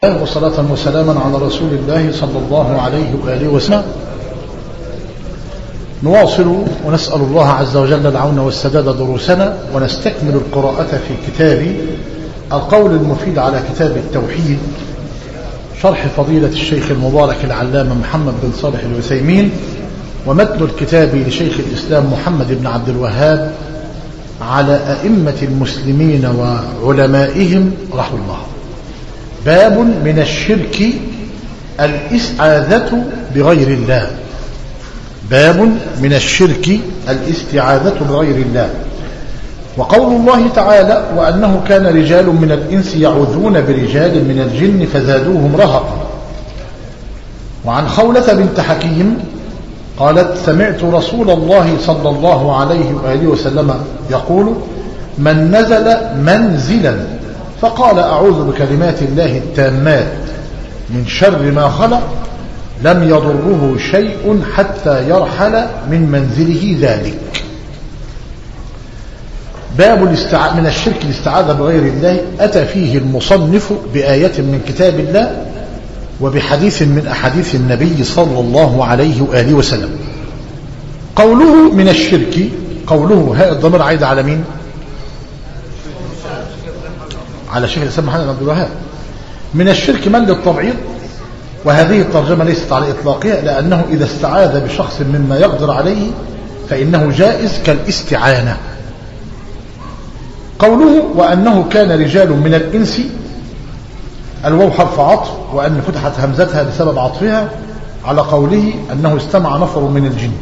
وصلاة وسلاما على رسول الله صلى الله عليه وآله وسلم. نواصل ونسأل الله عز وجل العون والسداد دروسنا، ونستكمل القراءة في كتاب القول المفيد على كتاب التوحيد، شرح فضيلة الشيخ المبارك العلامة محمد بن صالح العثيمين، ومتن الكتاب لشيخ الإسلام محمد بن عبد الوهاب على أئمة المسلمين وعلمائهم رحمه الله. باب من الشرك الاستعاذة بغير الله. باب من الشرك الاستعاذة بغير الله. وقول الله تعالى: وأنه كان رجال من الإنس يعوذون برجال من الجن فزادوهم رهقا. وعن خولة بنت حكيم قالت: سمعت رسول الله صلى الله عليه وآله وسلم يقول: من نزل منزلا فقال: أعوذ بكلمات الله التامات من شر ما خلق، لم يضره شيء حتى يرحل من منزله ذلك. باب من الشرك الاستعاذة بغير الله. أتى فيه المصنف بآية من كتاب الله وبحديث من أحاديث النبي صلى الله عليه وآله وسلم. قوله من الشرك، قوله هاء الضمير عايد على مين؟ على شيخ الإسلام محمد بن عبد الوهاب. من الشرك من للتبعيض، وهذه الترجمة ليست على إطلاقها، لأنه إذا استعاذ بشخص مما يقدر عليه فإنه جائز كالاستعانة. قوله وأنه كان رجال من الإنس، الواو حرف عطف، وأن فتحت همزتها بسبب عطفها على قوله أنه استمع نفر من الجن.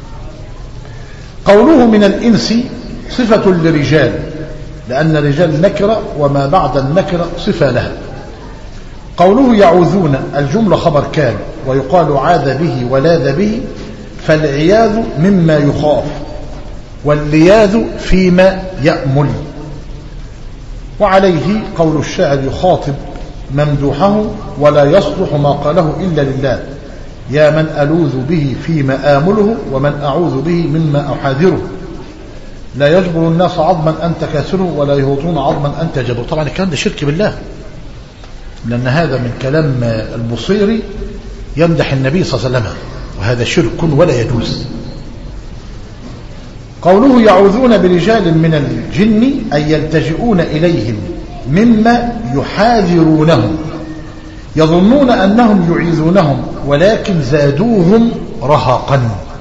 قوله من الإنس صفة لرجال، لأن الرجال نكرة وما بعد النكرة صفة لها. قوله يعوذون، الجملة خبر كان، ويقال عاذ به ولاذ به، فالعياذ مما يخاف، واللياذ فيما يأمل. وعليه قول الشاعر يخاطب ممدوحه: ولا يصلح ما قاله إلا لله، يا من ألوذ به فيما آمله، ومن أعوذ به مما أحاذره، لا يجبر الناس عظما أنت كاسره، ولا يهوطون عظما أنت جبر. طبعا الكلام ده شرك بالله، لأن هذا من كلام البصيري يمدح النبي صلى الله عليه وسلم، وهذا شرك ولا يجوز. قوله يعوذون برجال من الجن، أي يلتجئون إليهم مما يحاذرونهم، يظنون أنهم يعيذونهم ولكن زادوهم رهقا،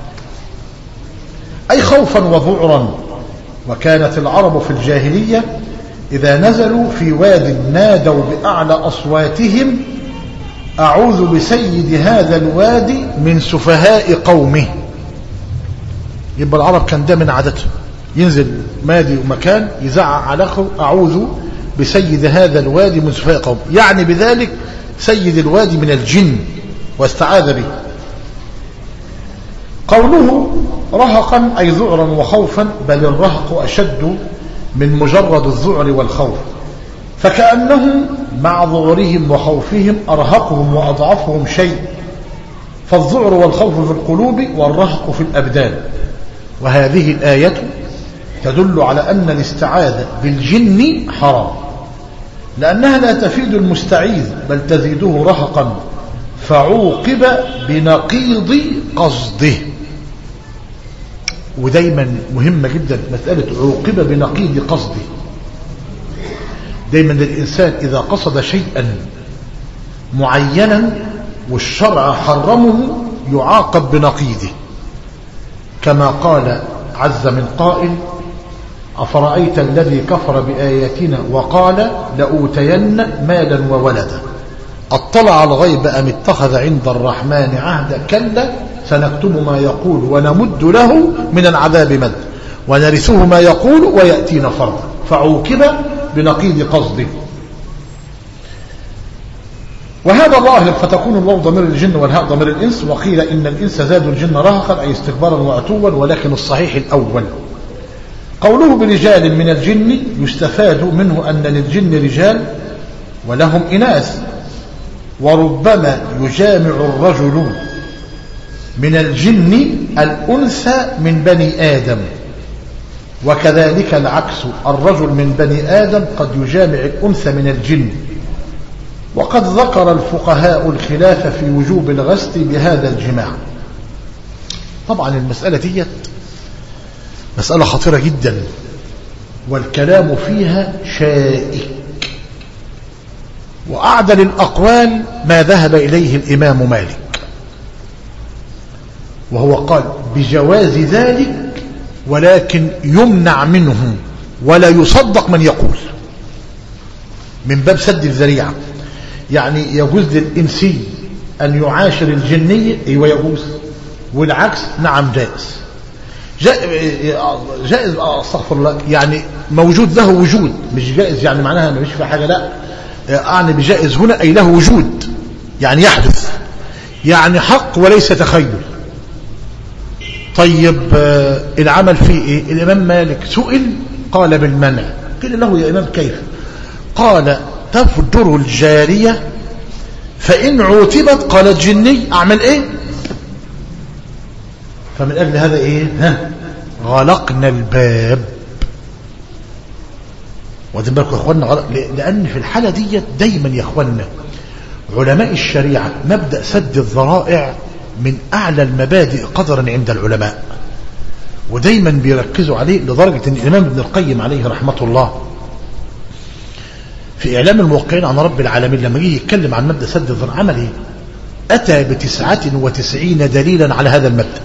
أي خوفا وذعرا. وكانت العرب في الجاهلية إذا نزلوا في واد نادوا بأعلى أصواتهم: أعوذ بسيد هذا الوادي من سفهاء قومه. يبقى العرب كان ده من عادته، ينزل مادي ومكان يزعق على أخوه: أعوذ بسيد هذا الوادي من سفهاء قومه، يعني بذلك سيد الوادي من الجن، واستعاذ به. قوله رهقا، أي ذعرا وخوفا، بل الرهق أشد من مجرد الذعر والخوف، فكأنهم مع ذعرهم وخوفهم أرهقهم وأضعفهم شيء، فالذعر والخوف في القلوب والرهق في الأبدان. وهذه الآية تدل على أن الاستعاذة بالجن حرام، لأنها لا تفيد المستعيذ بل تزيده رهقا، فعوقب بنقيض قصده. ودايما مهمة جدا مسألة عوقب بنقيض قصده. دايما الإنسان إذا قصد شيئا معينا والشرع حرمه يعاقب بنقيضه، كما قال عز من قائل: أفرأيت الذي كفر بآياتنا وقال لأوتين مالا وولدا، اطلع الغيب أم اتخذ عند الرحمن عهدا، كلا سنكتب ما يقول ونمد له من العذاب مد، ونرثه ما يقول ويأتينا فردا، فعوقب بنقيض قصده. وهذا ظاهر، فتكون الواو ضمير الجن والهاء ضمير الإنس. وقيل إن الإنس زادوا الجن رهقا، أي استكبارا وعتوا، ولكن الصحيح الأول. قوله برجال من الجن، يستفاد منه أن للجن رجال ولهم إناث، وربما يجامع الرجل من الجن الأنثى من بني آدم، وكذلك العكس، الرجل من بني آدم قد يجامع الأنثى من الجن. وقد ذكر الفقهاء الخلاف في وجوب الغسل بهذا الجماع. طبعا المسألة دي مسألة خطيرة جدا، والكلام فيها شائك، وأعدل الأقوال ما ذهب إليه الإمام مالك، وهو قال بجواز ذلك، ولكن يمنع منه ولا يصدق من يقول، من باب سد الذريعة. يعني يجوز للإنسي أن يعاشر الجنية، أيوة يجوز، والعكس نعم جائز. جائز استغفر الله، يعني موجود له وجود، مش جائز يعني معناها ما فيش في حاجة، لا، أعني بجائز هنا أي له وجود، يعني يحدث، يعني حق وليس تخيل. طيب العمل فيه إيه؟ الإمام مالك سئل قال بالمنع. قيل له يا إمام كيف؟ قال تفجر الجارية فإن عوتبت قالت جني، أعمل إيه؟ فمن أجل هذا إيه؟ غلقنا الباب. واخدين بالكم يا إخواننا؟ لأن في الحالة دي دايما يا إخواننا علماء الشريعة مبدأ سد الذرائع من أعلى المبادئ قدرا عند العلماء، ودايما بيركزوا عليه، لدرجة أن الإمام ابن القيم عليه رحمة الله في إعلام الموقعين عن رب العالمين لما جه يتكلم عن مبدأ سد الذرائع عمل إيه؟ أتى ب99 دليلا على هذا المبدأ،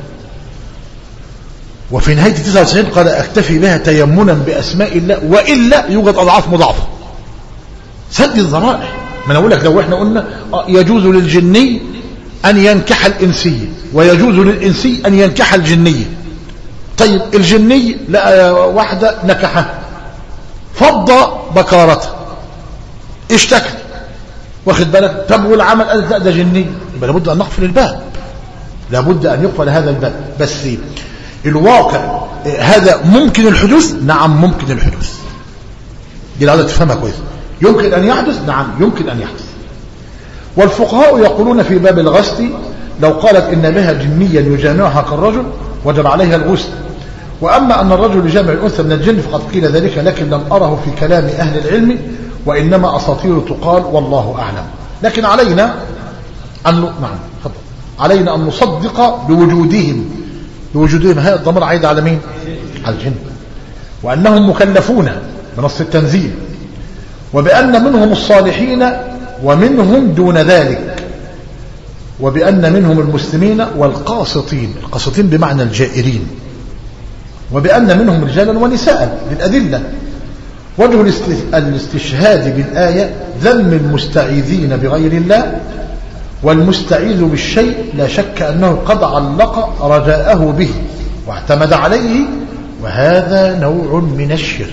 وفي نهاية 99 قال أكتفي بها تيمنا بأسماء الله وإلا يوجد أضعاف مضاعفة. سد الذرائع، ما أنا أقول لك لو إحنا قلنا يجوز للجني أن ينكح الإنسية ويجوز للإنسي أن ينكح الجنية. طيب الجني لقى واحدة نكحها فض بكارتها، اشتكى، واخد بالك؟ طب والعمل قالت لا ده جني، يبقى لابد أن نقفل الباب، لابد أن يقفل هذا الباب. بس الواقع هذا ممكن الحدوث؟ نعم ممكن الحدوث، دي العادة تفهمها كويس. يمكن أن يحدث؟ نعم يمكن أن يحدث. والفقهاء يقولون في باب الغسل لو قالت إن بها جنيا يجامعها كالرجل وجب عليها الغسل، وأما أن الرجل يجامع الأنثى من الجن فقد قيل ذلك، لكن لم أره في كلام أهل العلم، وإنما أساطير تقال والله أعلم. لكن علينا أن علينا أن نصدق بوجودهم هذا الضمير عايد على مين؟ على الجن، وأنهم مكلفون بنص التنزيل، وبأن منهم الصالحين ومنهم دون ذلك، وبأن منهم المسلمين والقاسطين، القاسطين بمعنى الجائرين، وبأن منهم رجالا ونساء للأدلة. وجه الاستشهاد بالآية ذم المستعيذين بغير الله، والمستعيذ بالشيء لا شك أنه قد علق رجاءه به واعتمد عليه، وهذا نوع من الشرك،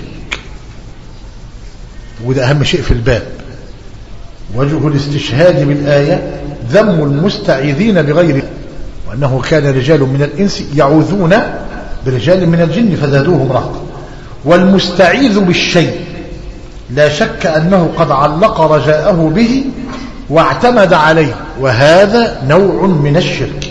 وده أهم شيء في الباب. وجه الاستشهاد بالآية ذم المستعيذين بغير الله، وأنه كان رجال من الإنس يعوذون برجال من الجن فزادوهم رهقا، والمستعيذ بالشيء لا شك أنه قد علق رجاءه به واعتمد عليه، وهذا نوع من الشرك.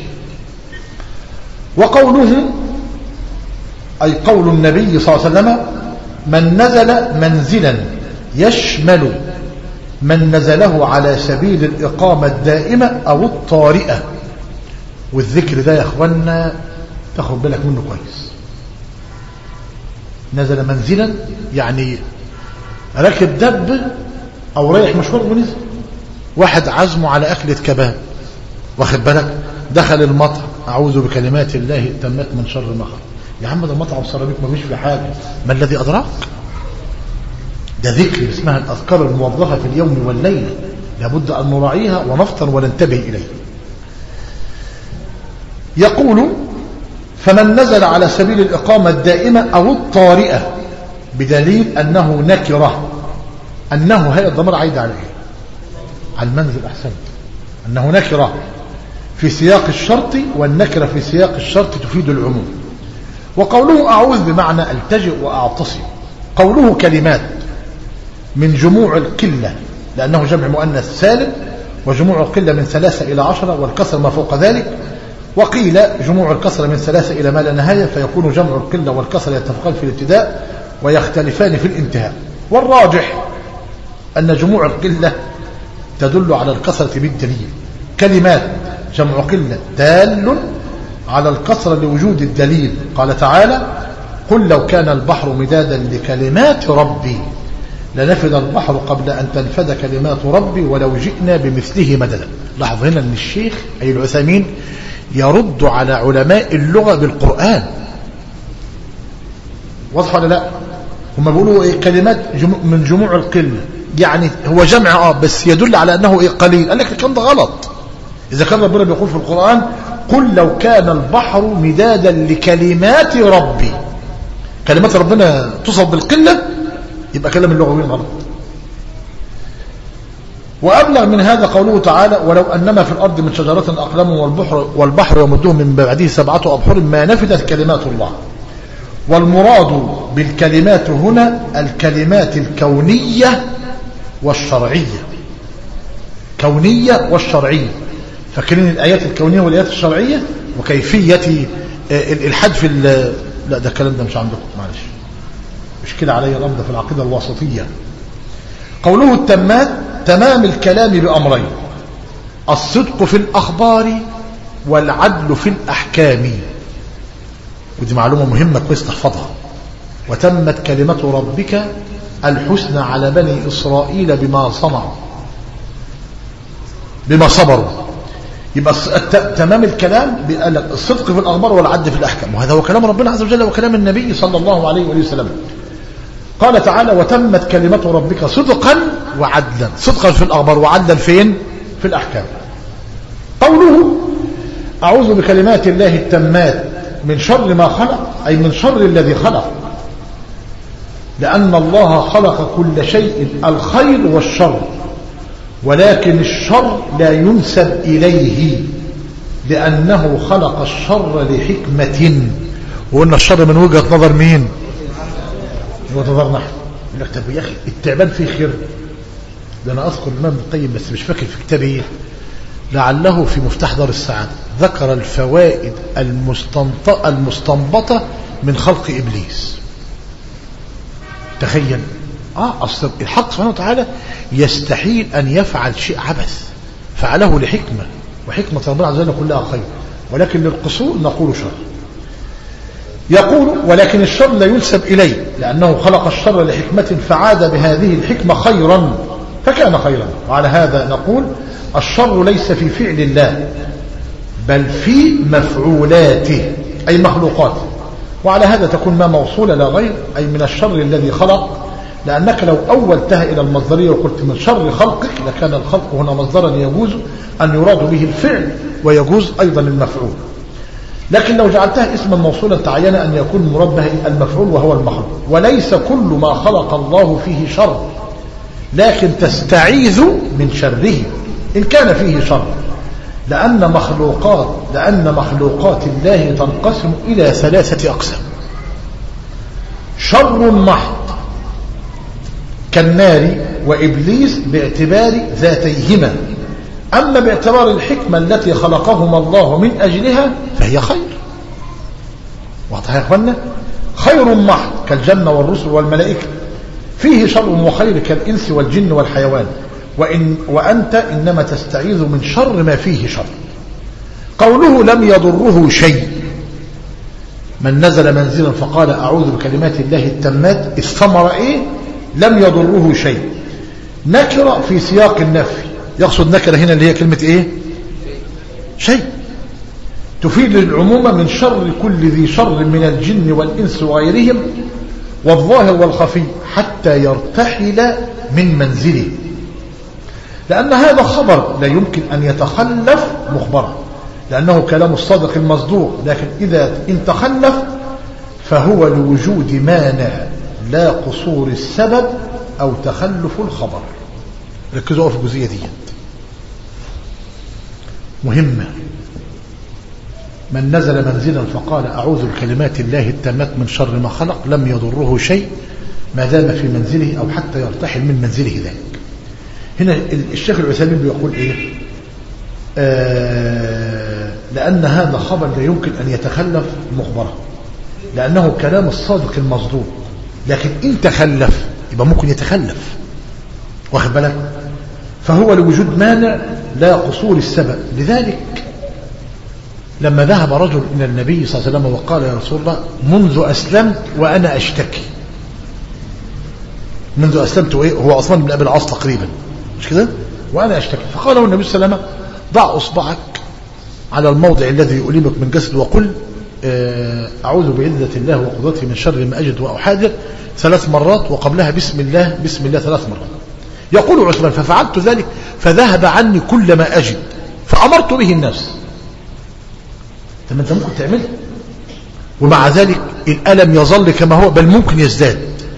وقوله أي قول النبي صلى الله عليه وسلم من نزل منزلا يشمل من نزله على سبيل الإقامة الدائمة أو الطارئة. والذكر ده يا أخوانا تاخد بالك منه كويس. نزل منزلا يعني ركب دب أو رايح مشوار ونزل. واحد عزمه على أكلة كباب، واخد بالك، دخل المطعم أعوذ بكلمات الله التامات من شر ما خلق. يا عم ده المطعم سيراميك ما فيش في حاجة، ما الذي أدراك؟ ده ذكر اسمها الأذكار الموظفة في اليوم والليلة، لابد أن نراعيها ونفطن وننتبه إليها. يقول فمن نزل على سبيل الإقامة الدائمة أو الطارئة، بدليل أنه نكرة، أنه هي الضمير عايد عليه على المنزل. أحسن، أنه نكرة في سياق الشرط، والنكرة في سياق الشرط تفيد العموم. وقوله أعوذ بمعنى ألتجئ وأعتصم. قوله كلمات من جموع القلة، لأنه جمع مؤنث سالم، وجموع القلة من 3 إلى 10، والكسر ما فوق ذلك. وقيل جموع الكسر من 3 إلى ما لا نهاية، فيكون جمع القلة والكسر يتفقان في الابتداء ويختلفان في الانتهاء. والراجح أن جموع القلة تدل على الكثرة بالدليل. كلمات جمع قلة دال على الكثرة لوجود الدليل. قال تعالى قل لو كان البحر مدادا لكلمات ربي لنفد البحر قبل أن تنفد كلمات ربي ولو جئنا بمثله مددا. لاحظ هنا أن الشيخ أي العثيمين يرد على علماء اللغة بالقرآن. واضح ولا لا؟ هم بيقولوا إيه؟ كلمات من جموع القلة، يعني هو جمع بس يدل على أنه إيه؟ قليل. قال لك الكلام ده غلط. إذا كان ربنا بيقول في القرآن قل لو كان البحر مدادا لكلمات ربي، كلمات ربنا تصف بالقلة، يبقى كلام اللغويين غلط. وأبلغ من هذا قوله تعالى ولو أنما في الأرض من شجرة أقلام والبحر يمده من بعده 7 أبحر ما نفدت كلمات الله. والمراد بالكلمات هنا الكلمات الكونية والشرعية. كونية والشرعية. فاكرين الآيات الكونية والآيات الشرعية وكيفية الحذف. لا ده الكلام ده مش عندكم، معلش مش كده علي الأمر في العقيدة الواسطية. قوله التمات تمام الكلام بأمرين: الصدق في الأخبار والعدل في الأحكام. ودي معلومة مهمة كويس تحفظها. وتمت كلمة ربك الحسنى على بني إسرائيل بما صنعوا بما صبروا. يبقى تمام الكلام الصدق في الأخبار والعدل في الأحكام، وهذا هو كلام ربنا عز وجل وكلام النبي صلى الله عليه وسلم. قال تعالى وتمت كلمة ربك صدقا وعدلا. صدقا في الأخبار وعدلا فين؟ في الأحكام. قوله أعوذ بكلمات الله التامات من شر ما خلق، أي من شر الذي خلق، لأن الله خلق كل شيء الخير والشر، ولكن الشر لا ينسب إليه لأنه خلق الشر لحكمة. وقلنا الشر من وجهة نظر مين؟ نظر نحن. يقول لك طب يا أخي التعبان فيه خير؟ ده أنا أذكر الإمام القيم بس مش فاكر في كتابه إيه، لعله في مفتاح دار السعادة ذكر الفوائد المستنبطة من خلق إبليس. تخيل أصل الحق سبحانه وتعالى يستحيل أن يفعل شيء عبث، فعله لحكمة، وحكمة ربنا عز وجل كلها خير، ولكن للقصور نقول شر. يقول ولكن الشر لا ينسب إليه لأنه خلق الشر لحكمة فعاد بهذه الحكمة خيرا فكان خيرا. وعلى هذا نقول الشر ليس في فعل الله بل في مفعولاته أي مخلوقاته. وعلى هذا تكون ما موصولة لا غير، أي من الشر الذي خلق، لأنك لو أولتها إلى المصدرية وقلت من شر خلقك لكان الخلق هنا مصدرا يجوز أن يراد به الفعل ويجوز أيضا المفعول. لكن لو جعلتها اسما موصولا تعين أن يكون مراد به المفعول وهو المخلوق. وليس كل ما خلق الله فيه شر، لكن تستعيذ من شره إن كان فيه شر، لأن مخلوقات الله تنقسم إلى 3 أقسام: شر محض كالنار وإبليس باعتبار ذاتيهما، أما باعتبار الحكمة التي خلقهما الله من أجلها فهي خير. واضح يا أخوانا؟ خير محض كالجنة والرسل والملائكة، فيه شر وخير كالإنس والجن والحيوان، وأنت إنما تستعيذ من شر ما فيه شر. قوله لم يضره شيء، من نزل منزلا فقال أعوذ بكلمات الله التامات، الثمرة إيه؟ لم يضره شيء. نكرة في سياق النفي، يقصد نكرة هنا اللي هي كلمة إيه؟ شيء، تفيد العموم من شر كل ذي شر من الجن والإنس وغيرهم والظاهر والخفي حتى يرتحل من منزله، لأن هذا خبر لا يمكن أن يتخلف مخبرا، لأنه كلام الصادق المصدوق، لكن إذا إن تخلف فهو لوجود مانع لا قصور السبب أو تخلف الخبر. ركزوا في الجزئية دي مهمة. من نزل منزلا فقال أعوذ بكلمات الله التامات من شر ما خلق لم يضره شيء ما دام في منزله أو حتى يرتحل من منزله ذلك. هنا الشيخ العثيمين بيقول إيه؟ لأن هذا خبر لا يمكن أن يتخلف مخبره، لأنه كلام الصادق فهو لوجود مانع لا قصور السبب. لذلك لما ذهب رجل إلى النبي صلى الله عليه وسلم وقال يا رسول الله منذ أسلمت وأنا أشتكي. منذ أسلمت وإيه؟ هو عثمان بن أبي العاص تقريبا، مش كده؟ وأنا أشتكي. فقال له النبي صلى الله عليه وسلم ضع أصبعك على الموضع الذي يؤلمك من جسد وقل أعوذ بعزة الله وقدرته من شر ما أجد وأحاذر 3 مرات، وقبلها بسم الله بسم الله 3 مرات. يقول عثمان ففعلت ذلك فذهب عني كل ما أجد فأمرت به الناس. طب أنت ممكن تعمله ومع ذلك الألم يظل كما هو بل ممكن يزداد،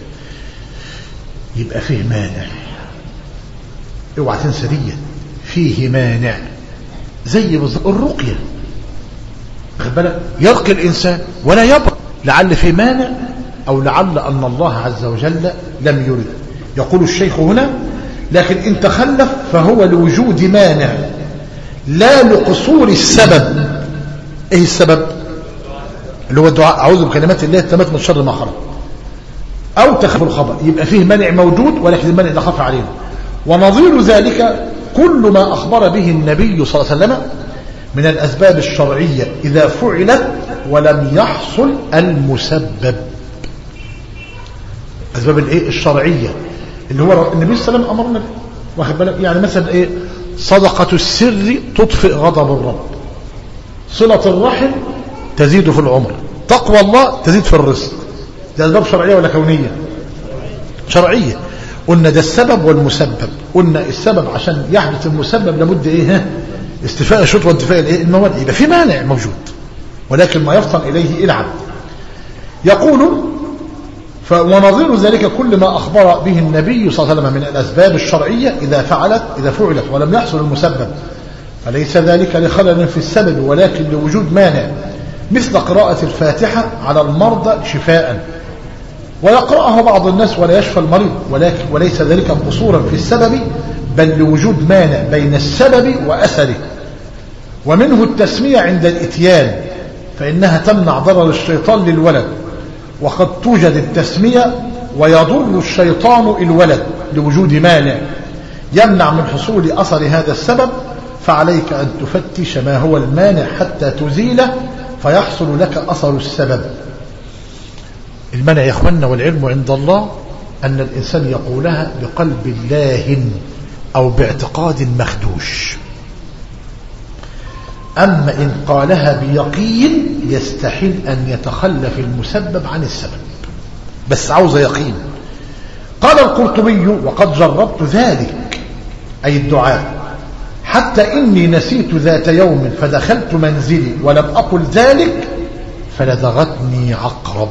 يبقى فيه مانع. اوعى تنسى دي، فيه مانع. زي الرقية، خد بالك، يرقي الإنسان ولا يبرأ، لعل فيه مانع أو لعل أن الله عز وجل لم يرد. يقول الشيخ هنا لكن إن تخلف فهو لوجود مانع لا لقصور السبب. إيه السبب؟ اللي هو الدعاء أعوذ بكلمات الله التامات من شر ما خلق، أو تخف الخبر، يبقى فيه مانع موجود ولكن المانع ده خف علينا. ونظير ذلك كل ما أخبر به النبي صلى الله عليه وسلم من الأسباب الشرعية إذا فعلت ولم يحصل المسبب. أسباب الإيه الشرعية اللي هو النبي صلى الله عليه وسلم أمرنا به، واخد بالك؟ يعني مثلا إيه؟ صدقة السر تطفئ غضب الرب، صلة الرحم تزيد في العمر، تقوى الله تزيد في الرزق. دي أسباب شرعية ولا كونية؟ شرعية. قلنا ده السبب والمسبب. قلنا السبب عشان يحدث المسبب لابد ايه؟ استفاء الشروط وانتفاء الايه الموانع. يبقى في مانع موجود ولكن ما يفطن اليه العبد. يقول ونظير ذلك كل ما اخبر به النبي صلى الله عليه وسلم من الاسباب الشرعيه اذا فعلت ولم يحصل المسبب، فليس ذلك لخلل في السبب ولكن لوجود مانع، مثل قراءة الفاتحة على المرضى شفاء، ويقرأها بعض الناس ولا يشفى المريض، وليس ذلك قصورا في السبب بل لوجود مانع بين السبب وأثره. ومنه التسمية عند الإتيان فإنها تمنع ضرر الشيطان للولد، وقد توجد التسمية ويضر الشيطان الولد لوجود مانع يمنع من حصول أثر هذا السبب، فعليك أن تفتش ما هو المانع حتى تزيله فيحصل لك أثر السبب. المنع يا اخوانا والعلم عند الله أن الإنسان يقولها بقلب لاهٍ أو باعتقاد مخدوش. أما إن قالها بيقين يستحيل أن يتخلف المسبب عن السبب، بس عاوز يقين. قال القرطبي وقد جربت ذلك أي الدعاء حتى إني نسيت ذات يوم فدخلت منزلي ولم أقل ذلك فلدغتني عقرب.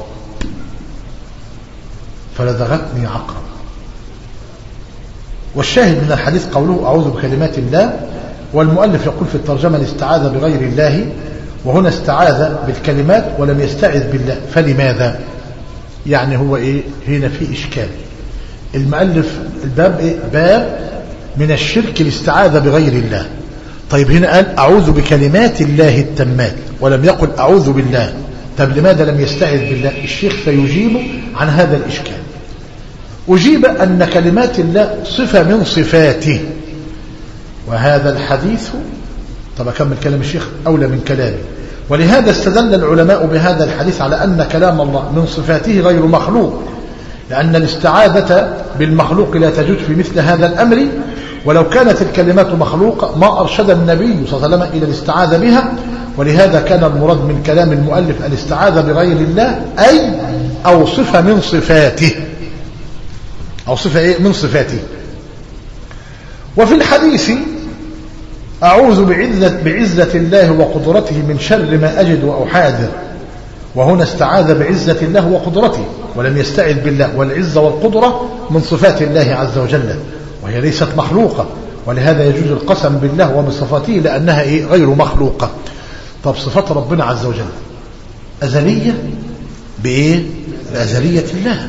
والشاهد من الحديث قوله أعوذ بكلمات الله، والمؤلف يقول في الترجمة الاستعاذ بغير الله، وهنا استعاذ بالكلمات ولم يستعذ بالله، فلماذا؟ يعني هو إيه هنا في إشكال. المؤلف الباب إيه؟ باب من الشرك الاستعاذ بغير الله. طيب هنا قال أعوذ بكلمات الله التامات ولم يقل أعوذ بالله، طب لماذا لم يستعذ بالله؟ الشيخ سيجيب عن هذا الإشكال. أجيب أن كلمات الله صفة من صفاته، وهذا الحديث طب أكمل كلام الشيخ أولى من كلامي، ولهذا استدل العلماء بهذا الحديث على أن كلام الله من صفاته غير مخلوق، لأن الاستعاذة بالمخلوق لا تجوز في مثل هذا الأمر، ولو كانت الكلمات مخلوقة ما أرشد النبي صلى الله عليه وسلم إلى الاستعاذة بها. ولهذا كان المراد من كلام المؤلف الاستعاذة بغير الله أي أو صفة من صفاته، أو صفة إيه من صفاته. وفي الحديث أعوذ بعزة الله وقدرته من شر ما أجد وأحاذر، وهنا استعاذ بعزة الله وقدرته ولم يستعذ بالله، والعزة والقدرة من صفات الله عز وجل وهي ليست مخلوقة، ولهذا يجوز القسم بالله وبصفاته لأنها إيه غير مخلوقة. طب صفات ربنا عز وجل أزلية بإيه؟ بأزلية الله.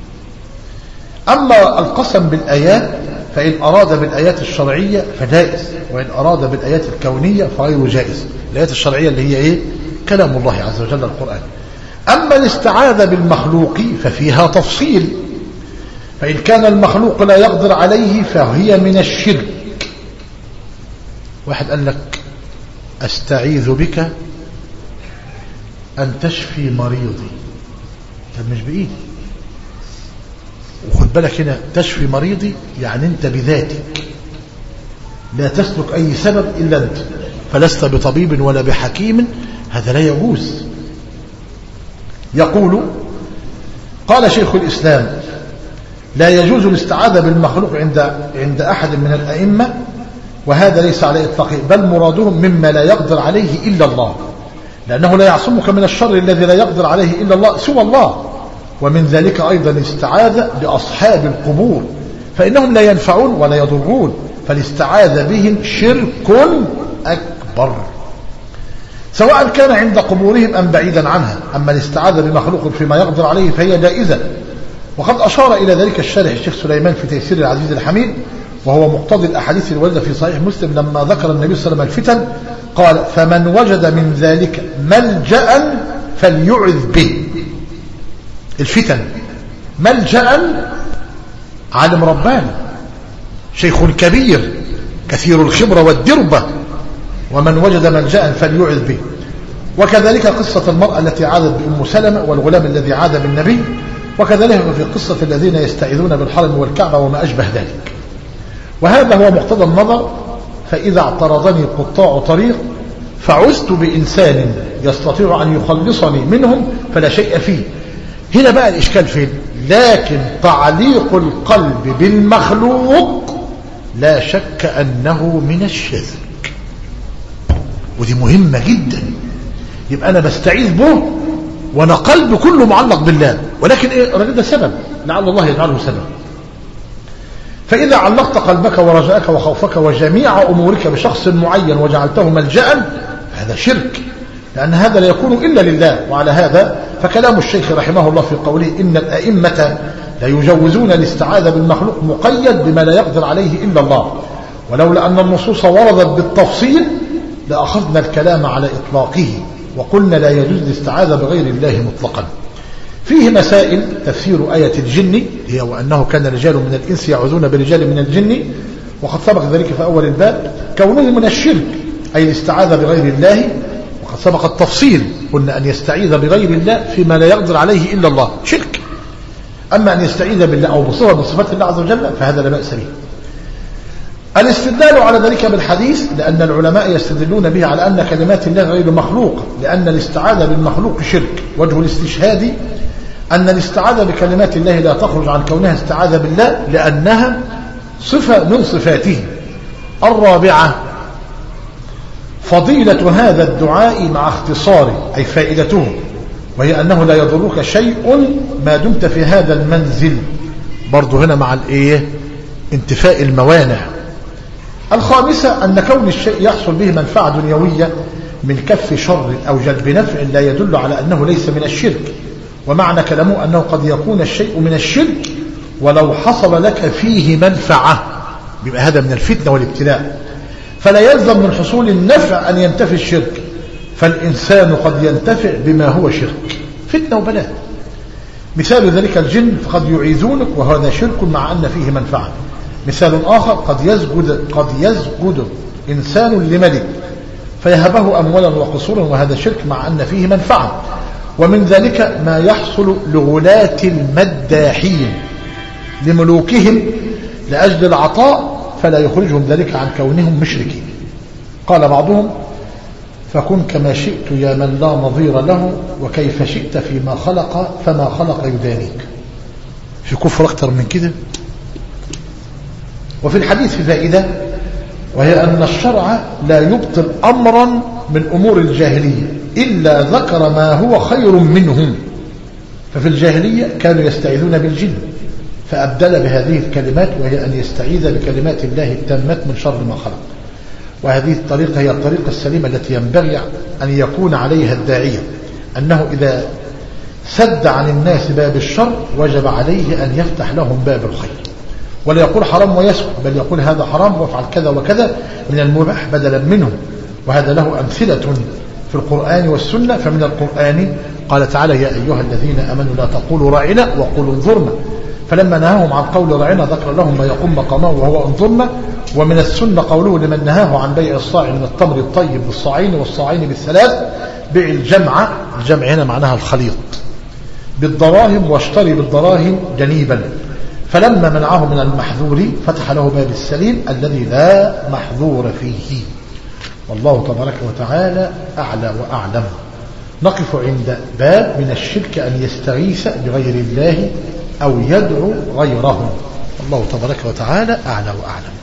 أما القسم بالآيات فإن أراد بالآيات الشرعية فجائز، وإن أراد بالآيات الكونية فغير جائز. الآيات الشرعية اللي هي إيه؟ كلام الله عز وجل القرآن. أما الاستعاذة بالمخلوق ففيها تفصيل، فإن كان المخلوق لا يقدر عليه فهي من الشرك، واحد قال لك أستعيذ بك أن تشفي مريضي، طب مش بإيدي، وخد بالك هنا تشفي مريضي يعني أنت بذاتك لا تسلك أي سبب إلا أنت، فلست بطبيب ولا بحكيم، هذا لا يجوز. يقول قال شيخ الإسلام لا يجوز الاستعاذة بالمخلوق عند أحد من الأئمة، وهذا ليس على إطلاقه، بل مرادهم مما لا يقدر عليه إلا الله، لأنه لا يعصمك من الشر الذي لا يقدر عليه إلا الله سوى الله. ومن ذلك أيضا الاستعاذة بأصحاب القبور، فإنهم لا ينفعون ولا يضرون، فالاستعاذة بهم شرك أكبر، سواء كان عند قبورهم أم بعيدا عنها. أما الاستعاذة بمخلوق فيما يقدر عليه فهي جائزة، وقد أشار إلى ذلك الشارح الشيخ سليمان في تيسير العزيز الحميد، وهو مقتضي الأحاديث الواردة في صحيح مسلم لما ذكر النبي صلى الله عليه وسلم الفتن قال فمن وجد من ذلك ملجأ فليعذ به. الفتن ملجأ عالم رباني شيخ كبير كثير الخبرة والدربة، ومن وجد ملجأ فليعذ به. وكذلك قصة المرأة التي عادت بأم سلمة والغلام الذي عاد بالنبي، وكذلك في قصة الذين يستعيذون بالحرم والكعبة وما أشبه ذلك. وهذا هو مقتضى النظر، فإذا اعترضني قطاع طريق فعزت بإنسان يستطيع أن يخلصني منهم فلا شيء فيه. هنا بقى الإشكال فين؟ لكن تعليق القلب بالمخلوق لا شك أنه من الشرك، ودي مهمة جدا. يبقى أنا بستعيذ به وأنا قلبي كله معلق بالله، ولكن إيه الراجل ده سبب لعل الله يجعله سبب. فإذا علقت قلبك ورجاءك وخوفك وجميع أمورك بشخص معين وجعلته ملجأ هذا شرك، لأن هذا لا يكون إلا لله. وعلى هذا فكلام الشيخ رحمه الله في قوله إن الأئمة لا يجوزون الاستعاذة بالمخلوق مقيد بما لا يقدر عليه إلا الله، ولولا أن النصوص وردت بالتفصيل لأخذنا الكلام على إطلاقه وقلنا لا يجوز الاستعاذة بغير الله مطلقا. فيه مسائل: تفسير آية الجن هي وأنه كان رجال من الإنس يعوذون برجال من الجن، وقد سبق ذلك في أول الباب. كونه من الشرك أي الاستعاذة بغير الله، وقد سبق التفصيل قلنا أن يستعيذ بغير الله فيما لا يقدر عليه إلا الله شرك. أما أن يستعيذ بالله أو بصفة من صفات الله عز وجل فهذا لا بأس به. الاستدلال على ذلك بالحديث، لأن العلماء يستدلون به على أن كلمات الله غير مخلوقة، لأن الاستعاذة بالمخلوق شرك. وجه الاستشهاد أن الاستعاذة بكلمات الله لا تخرج عن كونها استعاذة بالله، لأنها صفة من صفاته. الرابعة فضيلة هذا الدعاء مع اختصاره، أي فائدته، وهي أنه لا يضرك شيء ما دمت في هذا المنزل، برضو هنا مع الإيه؟ انتفاء الموانع. الخامسة أن كون الشيء يحصل به منفعة دنيوية من كف شر أو جلب نفع لا يدل على أنه ليس من الشرك. ومعنى كلامه أنه قد يكون الشيء من الشرك ولو حصل لك فيه منفعة، بيبقى هذا من الفتنة والابتلاء، فلا يلزم من حصول النفع أن ينتفي الشرك، فالإنسان قد ينتفع بما هو شرك، فتنة وبلاء. مثال ذلك الجن فقد يعيذونك وهذا شرك مع أن فيه منفعة. مثال آخر قد يسجد إنسان لملك فيهبه أموالا وقصورا وهذا شرك مع أن فيه منفعة. ومن ذلك ما يحصل لغلاة المداحين لملوكهم لأجل العطاء فلا يخرجهم ذلك عن كونهم مشركين. قال بعضهم فكن كما شئت يا من لا نظير له، وكيف شئت فيما خلق فما خلق يدانيك. في كفر أكتر من كده. وفي الحديث فائدة، وهي أن الشرع لا يبطل أمرا من أمور الجاهلية إلا ذكر ما هو خير منهم. ففي الجاهلية كانوا يستعيذون بالجن فأبدل بهذه الكلمات، وهي أن يستعيذ بكلمات الله التامات من شر ما خلق. وهذه الطريقة هي الطريقة السليمة التي ينبغي أن يكون عليها الداعية، أنه إذا سد عن الناس باب الشر وجب عليه أن يفتح لهم باب الخير، ولا يقول حرام ويسكت، بل يقول هذا حرام وافعل كذا وكذا من المباح بدلا منه. وهذا له أمثلة في القرآن والسنة. فمن القرآن قال تعالى يا أيها الذين أمنوا لا تقولوا راعنا وقولوا انظرنا. فلما نهاهم عن قول راعنا ذكر لهم ما يقوم مقامه وهو انظرنا. ومن السنة قوله لمن نهاه عن بيع الصاع من التمر الطيب بالصاعين والصاعين بالثلاث، بيع الجمع هنا معناها الخليط بالدراهم واشتري بالدراهم جنيبا. فلما منعه من المحذور فتح له باب السليم الذي لا محذور فيه. والله تبارك وتعالى أعلى وأعلم. نقف عند باب من الشرك أن يستغيث بغير الله أو يدعو غيره. الله تبارك وتعالى أعلى وأعلم.